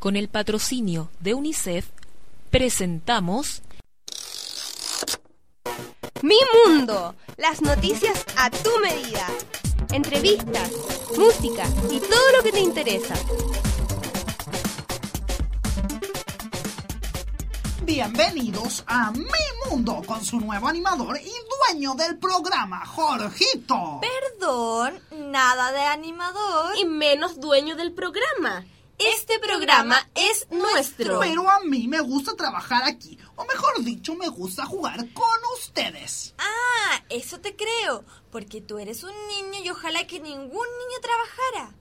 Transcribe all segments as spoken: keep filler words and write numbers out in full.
Con el patrocinio de UNICEF, presentamos Mi Mundo, las noticias a tu medida, entrevistas, música y todo lo que te interesa. Bienvenidos a Mi Mundo con su nuevo animador y dueño del programa, Jorgito. Perdón, nada de animador. Y menos dueño del programa. Este programa es nuestro. Pero a mí me gusta trabajar aquí, o mejor dicho, me gusta jugar con ustedes. Ah, eso te creo, porque tú eres un niño y ojalá que ningún niño trabajara.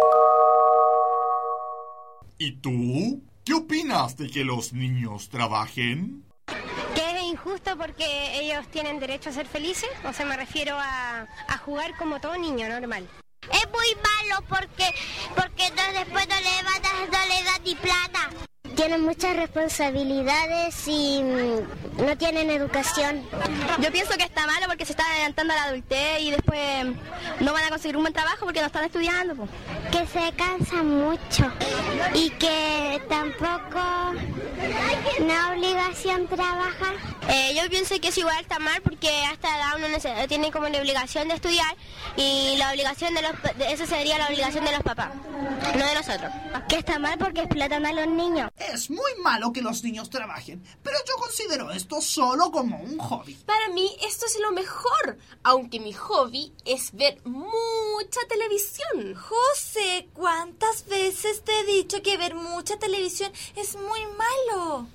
¿Y tú? ¿Qué opinas de que los niños trabajen? Que es injusto porque ellos tienen derecho a ser felices, o sea, me refiero a, a jugar como todo niño normal. Es muy malo porque porque no, después no le van a no le dan ni plata. Tienen muchas responsabilidades y no tienen educación. Yo pienso que está malo porque se están adelantando a la adultez y después no van a conseguir un buen trabajo porque no están estudiando. Po. Que se cansan mucho y que tampoco una obligación trabajar. Eh, yo pienso que eso igual está mal porque hasta edad uno no tiene como la obligación de estudiar y la obligación de los de, eso sería la obligación de los papás, no de nosotros. Que está mal porque explotan a los niños. Es muy malo que los niños trabajen, pero yo considero esto solo como un hobby. Para mí esto es lo mejor, aunque mi hobby es ver mucha televisión. José, ¿cuántas veces te he dicho que ver mucha televisión es muy malo?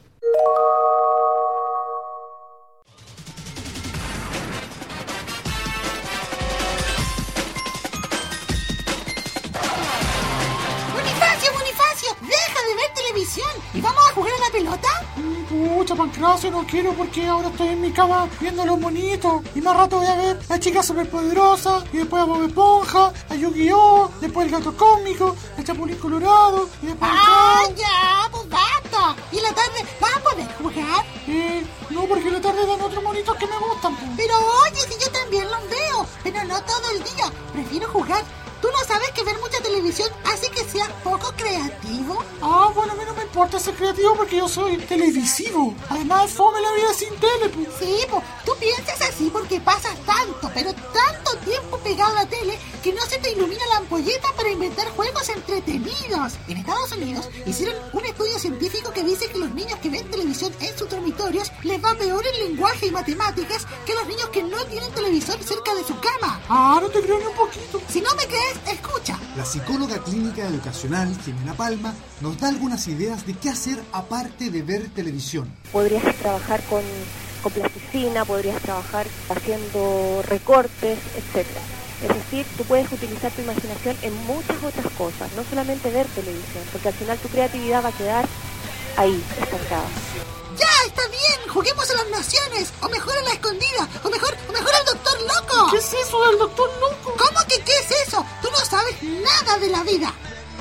Bonifacio, Bonifacio, deja de ver televisión y vamos a jugar a la pelota. Pucha, Pancracio, no quiero porque ahora estoy en mi cama viendo los monitos. Y más rato voy a ver La Chica Superpoderosa, y después a Bob Esponja, a Yu-Gi-Oh!, después El Gato Cósmico, El Chapulín Colorado, y después... ¡Ah, ya, pues basta! ¿Y en la tarde vas a poder jugar? Eh, no, porque en la tarde dan otros monitos que me gustan. Pues. Pero oye, si yo también los veo, pero no todo el día. Prefiero jugar. ¿Tú no sabes que ver mucha televisión hace que seas poco creativo? Ah, bueno, a mí no me importa ser creativo porque yo soy televisivo. Además, fome la vida sin tele, pues. Sí, pues, tú piensas así porque pasas tanto, pero tanto tiempo pegado a la tele que no se te ilumina la ampolleta para inventar juegos entretenidos. En Estados Unidos hicieron un estudio científico que dice que los niños que ven televisión en sus dormitorios les va peor en lenguaje y matemáticas que los niños que no tienen televisor cerca de su cama. Ah, no te creo ni un poquito. Si no me crees, escucha. La psicóloga clínica educacional Jimena Palma nos da algunas ideas de qué hacer aparte de ver televisión. Podrías trabajar con, con plasticina, podrías trabajar haciendo recortes, etcétera. Es decir, tú puedes utilizar tu imaginación en muchas otras cosas, no solamente ver televisión, porque al final tu creatividad va a quedar ahí, estancada. ¡Ya, está bien! ¡Juguemos a las naciones! ¡O mejor a la escondida! ¡O mejor, o mejor al Doctor Loco! ¿Qué es eso del Doctor Loco? ¿Cómo que qué es eso? ¡Tú no sabes nada de la vida!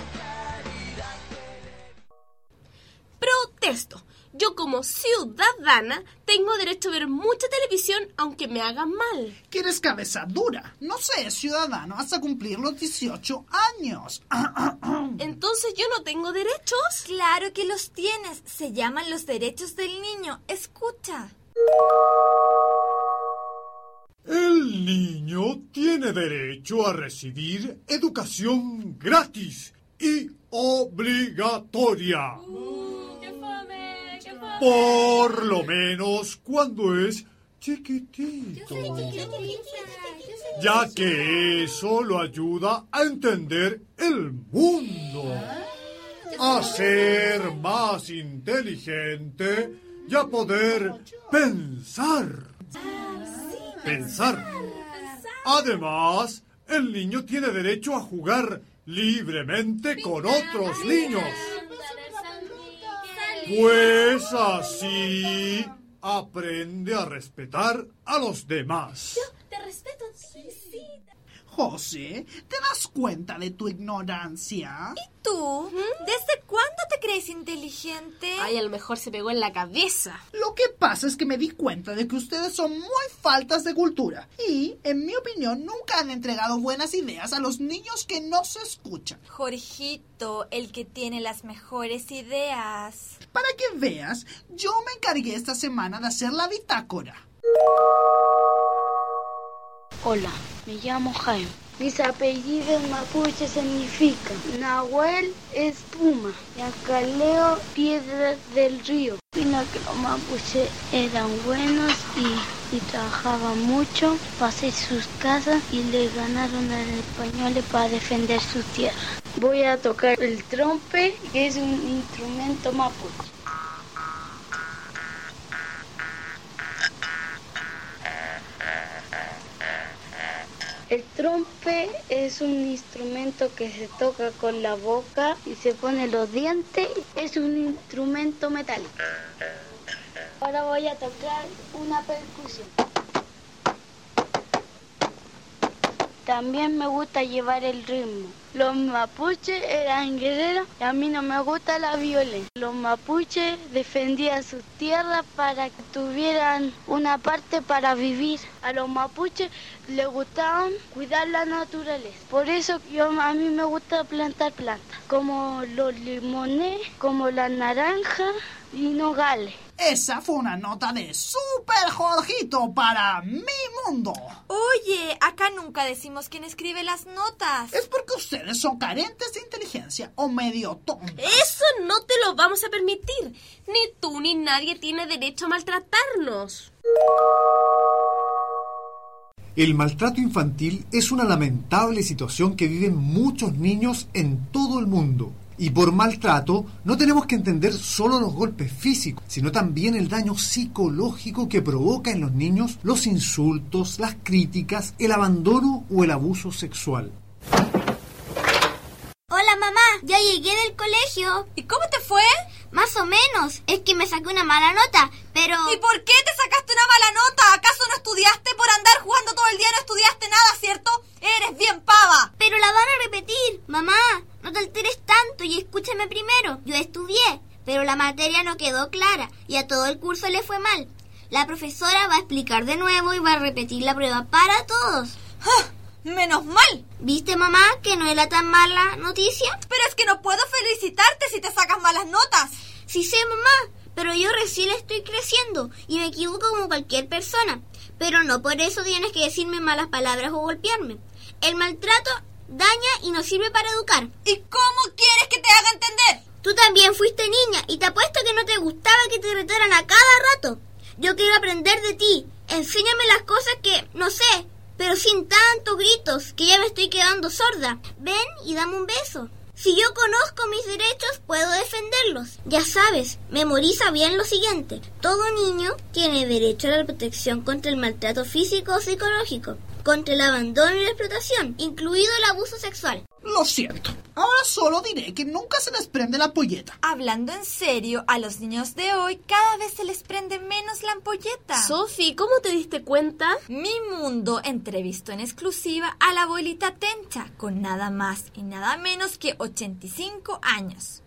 Protesto. Yo como ciudadana tengo derecho a ver mucha televisión aunque me haga mal. ¿Que eres cabeza dura? No sé, ciudadano, hasta cumplir los dieciocho años. ¿Entonces yo no tengo derechos? Claro que los tienes. Se llaman los derechos del niño. Escucha. El niño tiene derecho a recibir educación gratis y obligatoria. Por lo menos cuando es chiquitito. Ya que eso lo ayuda a entender el mundo, a ser más inteligente y a poder pensar. Pensar. Además, el niño tiene derecho a jugar libremente con otros niños. Pues así aprende a respetar a los demás. Yo te respeto. Sí, sí. José, ¿te das cuenta de tu ignorancia? ¿Y tú? ¿Desde cuándo te crees es inteligente? Ay, a lo mejor se pegó en la cabeza. Lo que pasa es que me di cuenta de que ustedes son muy faltas de cultura y, en mi opinión, nunca han entregado buenas ideas a los niños que no se escuchan. Jorgito, el que tiene las mejores ideas. Para que veas, yo me encargué esta semana de hacer la bitácora. Hola, me llamo Jaime. Mis apellidos mapuche significan Nahuel es puma, Yacaleo piedra del río. Opino que los mapuches eran buenos y, y trabajaban mucho para hacer sus casas y le ganaron a los españoles para defender su tierra. Voy a tocar el trompe, que es un instrumento mapuche. El trompe es un instrumento que se toca con la boca y se pone los dientes. Es un instrumento metálico. Ahora voy a tocar una percusión. También me gusta llevar el ritmo. Los mapuches eran guerreros y a mí no me gusta la violencia. Los mapuches defendían sus tierras para que tuvieran una parte para vivir. A los mapuches les gustaban cuidar la naturaleza. Por eso yo, a mí me gusta plantar plantas, como los limones, como las naranjas y nogales. Esa fue una nota de Super Jorgito para Mi Mundo. Oye, acá nunca decimos quién escribe las notas. Es porque ustedes son carentes de inteligencia o medio tontos. Eso no te lo vamos a permitir. Ni tú ni nadie tiene derecho a maltratarnos. El maltrato infantil es una lamentable situación que viven muchos niños en todo el mundo. Y por maltrato no tenemos que entender solo los golpes físicos, sino también el daño psicológico que provoca en los niños los insultos, las críticas, el abandono o el abuso sexual. Hola mamá, ya llegué del colegio. ¿Y cómo te fue? Más o menos, es que me saqué una mala nota, pero... ¿Y por qué te sacaste una mala nota? ¿Acaso no estudiaste? Por andar jugando todo el día no estudiaste nada, ¿cierto? Eres bien pava. Pero la van a repetir, mamá. No te alteres tanto y escúchame primero. Yo estudié, pero la materia no quedó clara y a todo el curso le fue mal. La profesora va a explicar de nuevo y va a repetir la prueba para todos. ¡Ah! ¡Menos mal! ¿Viste, mamá, que no era tan mala noticia? Pero es que no puedo felicitarte si te sacas malas notas. Sí sé, mamá, pero yo recién estoy creciendo y me equivoco como cualquier persona. Pero no por eso tienes que decirme malas palabras o golpearme. El maltrato daña y no sirve para educar. ¿Y cómo quieres que te haga entender? Tú también fuiste niña y te apuesto que no te gustaba que te retaran a cada rato. Yo quiero aprender de ti. Enséñame las cosas que, no sé, pero sin tantos gritos, que ya me estoy quedando sorda. Ven y dame un beso. Si yo conozco mis derechos, puedo defenderlos. Ya sabes, memoriza bien lo siguiente. Todo niño tiene derecho a la protección contra el maltrato físico o psicológico, contra el abandono y la explotación, incluido el abuso sexual. Lo siento. Ahora solo diré que nunca se les prende la ampolleta. Hablando en serio, a los niños de hoy cada vez se les prende menos la ampolleta. Sofi, ¿cómo te diste cuenta? Mi Mundo entrevistó en exclusiva a la abuelita Tencha, con nada más y nada menos que ochenta y cinco años.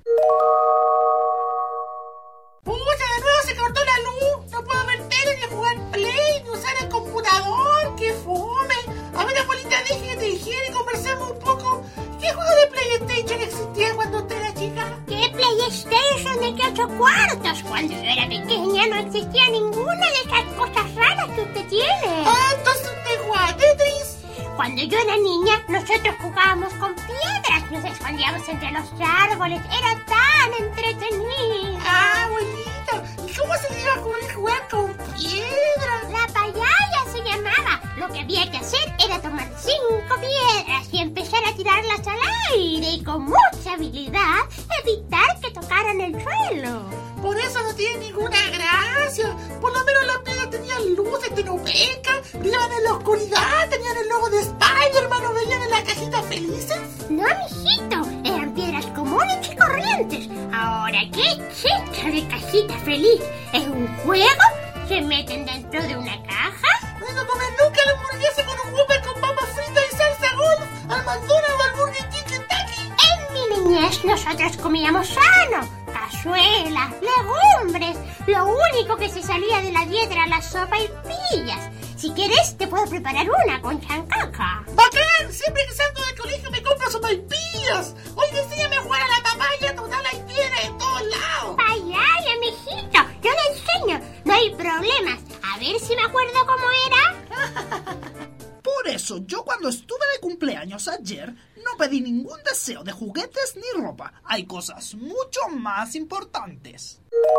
¡Pucha, de nuevo se cortó la luz! No puedo ver tele, ni jugar Play, ni usar el computador. ¡Qué fome! A ver, abuelita, deje que te dijera y conversemos un poco. ¿Qué juego de PlayStation existía cuando usted era chica? ¿Qué PlayStation de qué ocho cuartos? Cuando yo era pequeña no existía ninguna de esas cosas raras que usted tiene. Ah, entonces usted jugaba Tetris. Cuando yo era niña, nosotros jugábamos con piedras, nos escondíamos entre los árboles, era tan entretenido. Ah, abuelita, ¿y cómo se iba a ocurrir jugar con piedras? La payaya se llamaba. Lo que había que hacer era tomar cinco piedras y empezar a tirarlas al aire y con mucha habilidad evitar que tocaran el suelo. Por eso no tiene ninguna gracia. Por lo menos las piedras tenían luces de noveca, brillaban en la oscuridad, tenían el logo de Spider-Man o veían en la cajita felices. No, mijito, eran piedras comunes y corrientes. Ahora, ¿qué es esto de cajita feliz? ¿Es un juego? ¿Se meten dentro de una caja? No vengo a comer nunca la hamburguesa con un Whopper con papas fritas y salsa golf, al McDonald's o al Burger King Kentucky. En mi niñez nosotros comíamos sano, habichuelas, legumbres. Lo único que se salía de la dieta era la sopa y pillas. Si quieres, te puedo preparar una con chancaca. ¡Bacán! Siempre que salgo del colegio me compro sopaipillas. Hoy enséñame a jugar a la papaya, total hay piedra en todos lados. Vaya, vaya, mijito, yo le enseño. No hay problemas. A ver si me acuerdo cómo era. Por eso, yo cuando estuve de cumpleaños ayer, no pedí ningún deseo de juguetes ni ropa. Hay cosas mucho más importantes.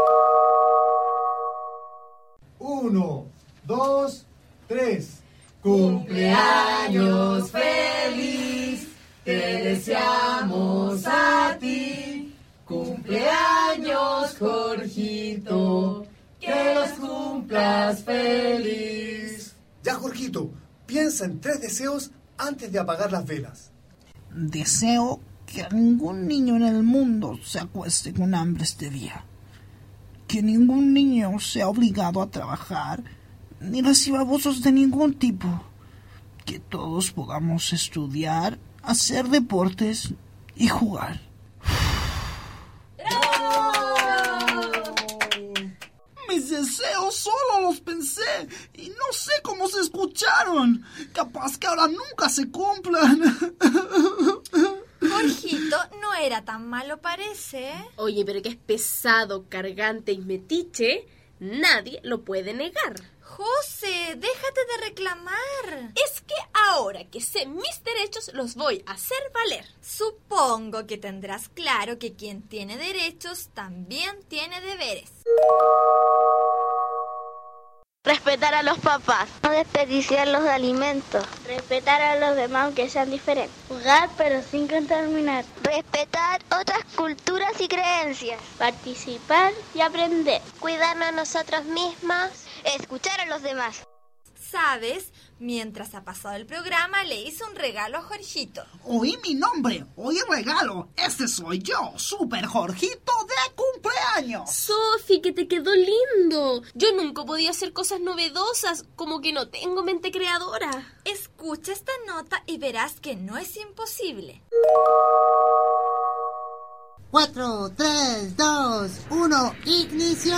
Uno, dos, tres. Cumpleaños feliz, te deseamos a ti. Cumpleaños, Jorgito, que los cumplas feliz. Ya, Jorgito, piensa en tres deseos antes de apagar las velas. Deseo que ningún niño en el mundo se acueste con hambre este día. Que ningún niño sea obligado a trabajar ni reciba abusos de ningún tipo. Que todos podamos estudiar, hacer deportes y jugar. Mis deseos solo los pensé y no sé cómo se escucharon. Capaz que ahora nunca se cumplan. Jorgito, no era tan malo, parece. Oye, pero que es pesado, cargante y metiche, nadie lo puede negar. José, déjate de reclamar. Es que ahora que sé mis derechos, los voy a hacer valer. Supongo que tendrás claro que quien tiene derechos también tiene deberes. Respetar a los papás. No desperdiciar los alimentos. Respetar a los demás aunque sean diferentes. Jugar pero sin contaminar. Respetar otras culturas y creencias. Participar y aprender. Cuidarnos a nosotros mismos. Escuchar a los demás. ¿Sabes? Mientras ha pasado el programa, le hice un regalo a Jorgito. Oí mi nombre, oí regalo. Este soy yo, Super Jorgito de cumpleaños. Sofi, que te quedó lindo. Yo nunca podía hacer cosas novedosas, como que no tengo mente creadora. Escucha esta nota y verás que no es imposible. Cuatro, tres, dos, uno, ignición.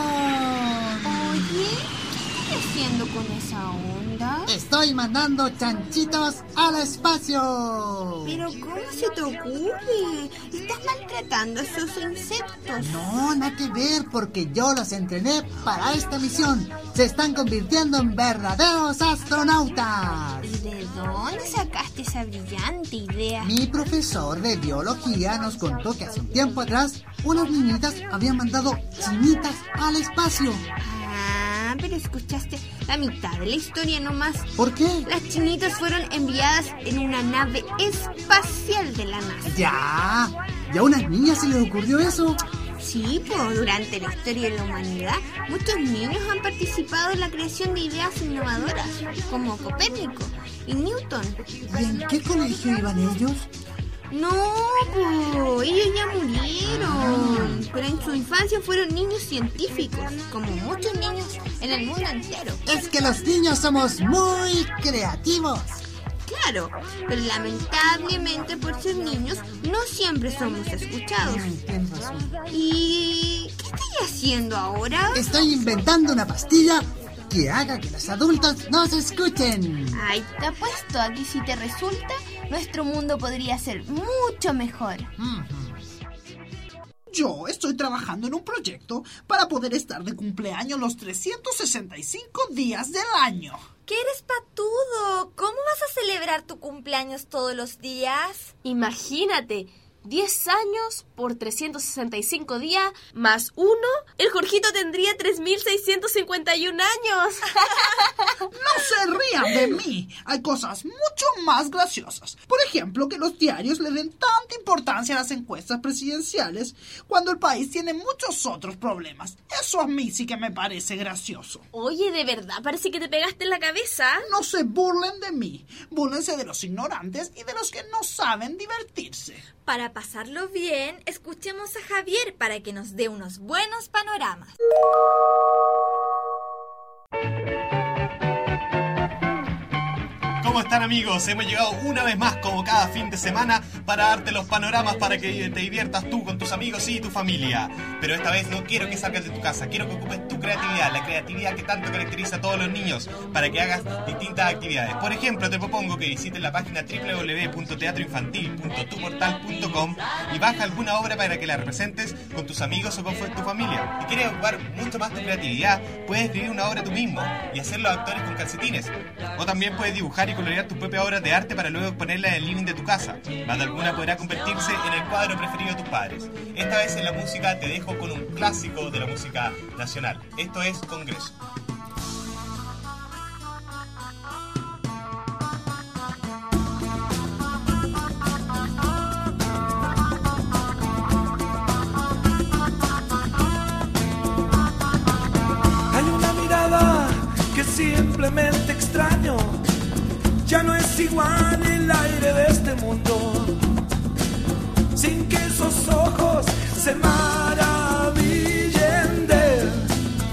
Oye, ¿qué estás haciendo con esa onda? Estoy mandando chanchitos al espacio. Pero ¿cómo se te ocurre? Estás maltratando a esos insectos. No, nada que ver, porque yo los entrené para esta misión. Se están convirtiendo en verdaderos astronautas. ¿Y de dónde sacaste esa brillante idea? Mi profesor de biología nos contó que hace un tiempo atrás unas niñitas habían mandado chinitas al espacio. Ah, pero escuchaste la mitad de la historia nomás. ¿Por qué? Las chinitas fueron enviadas en una nave espacial de la NASA. Ya, ¿y a unas niñas se les ocurrió eso? Sí, pues durante la historia de la humanidad, muchos niños han participado en la creación de ideas innovadoras, como Copérnico y Newton. ¿Y en qué colegio iban ellos? No, pues ellos ya murieron, pero en su infancia fueron niños científicos, como muchos niños en el mundo entero. Es que los niños somos muy creativos. Claro, pero lamentablemente por ser niños no siempre somos escuchados. Tienes razón. ¿Y qué estoy haciendo ahora? Estoy inventando una pastilla que haga que los adultos nos escuchen. Ay, te apuesto a que si te resulta, nuestro mundo podría ser mucho mejor. Yo estoy trabajando en un proyecto para poder estar de cumpleaños los trescientos sesenta y cinco días del año. ¿Qué eres patudo? ¿Cómo vas a celebrar tu cumpleaños todos los días? Imagínate, diez años por trescientos sesenta y cinco días más uno, el Jorgito tendría tres mil seiscientos cincuenta y un años. No se rían de mí. Hay cosas mucho más graciosas. Por ejemplo, que los diarios le den tanta importancia a las encuestas presidenciales cuando el país tiene muchos otros problemas. Eso a mí sí que me parece gracioso. Oye, ¿de verdad parece que te pegaste en la cabeza? No se burlen de mí. Búrlense de los ignorantes y de los que no saben divertirse. Para pasarlo bien, escuchemos a Javier para que nos dé unos buenos panoramas. ¿Cómo están, amigos? Hemos llegado una vez más, como cada fin de semana, para darte los panoramas para que te diviertas tú con tus amigos y tu familia. Pero esta vez no quiero que salgas de tu casa, quiero que ocupes tu creatividad, la creatividad que tanto caracteriza a todos los niños, para que hagas distintas actividades. Por ejemplo, te propongo que visites la página doble u doble u doble u punto teatro infantil punto tu portal punto com y baja alguna obra para que la representes con tus amigos o con tu familia. Si quieres ocupar mucho más tu creatividad, puedes escribir una obra tú mismo y hacer los actores con calcetines. O también puedes dibujar y colorear tus propias obras de arte para luego exponerla en el living de tu casa. Más de alguna podrá convertirse en el cuadro preferido de tus padres. Esta vez en la música te dejo con un clásico de la música nacional. Esto es Congreso. Que simplemente extraño, ya no es igual el aire de este mundo, sin que esos ojos se maravillen de él,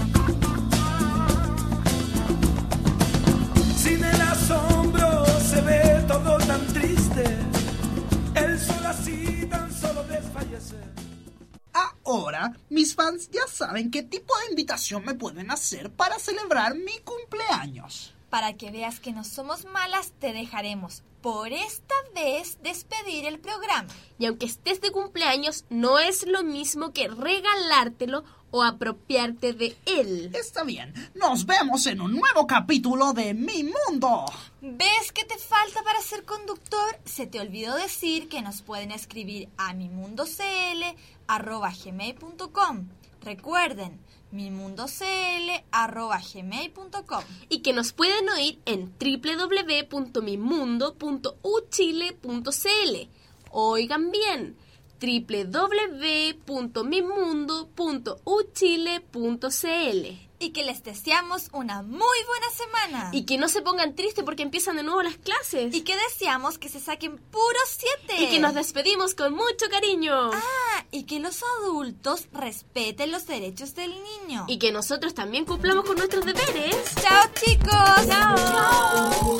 sin el asombro se ve todo tan triste, el sol así tan solo desfallece. Ahora, mis fans ya saben qué tipo de invitación me pueden hacer para celebrar mi cumpleaños. Para que veas que no somos malas, te dejaremos por esta vez despedir el programa. Y aunque estés de cumpleaños, no es lo mismo que regalártelo o apropiarte de él. Está bien, nos vemos en un nuevo capítulo de Mi Mundo. ¿Ves que te falta para ser conductor? Se te olvidó decir que nos pueden escribir a mimundocl arroba gmail punto com. Recuerden, mimundocl arroba gmail punto com. Y que nos pueden oír en doble u doble u doble u punto mimundo punto u chile punto c l. Oigan bien, doble u doble u doble u punto mimundo punto u chile punto c l. Y que les deseamos una muy buena semana. Y que no se pongan tristes porque empiezan de nuevo las clases. Y que deseamos que se saquen puros siete. Y que nos despedimos con mucho cariño. Ah, y que los adultos respeten los derechos del niño. Y que nosotros también cumplamos con nuestros deberes. ¡Chao, chicos! ¡Chao! ¡Chao!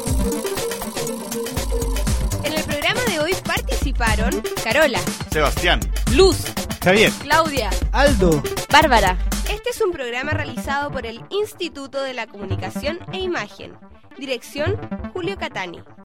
En el programa de hoy participaron Carola, Sebastián, Luz, Javier, Claudia, Aldo, Bárbara. Este es un programa realizado por el Instituto de la Comunicación e Imagen. Dirección, Julio Catani.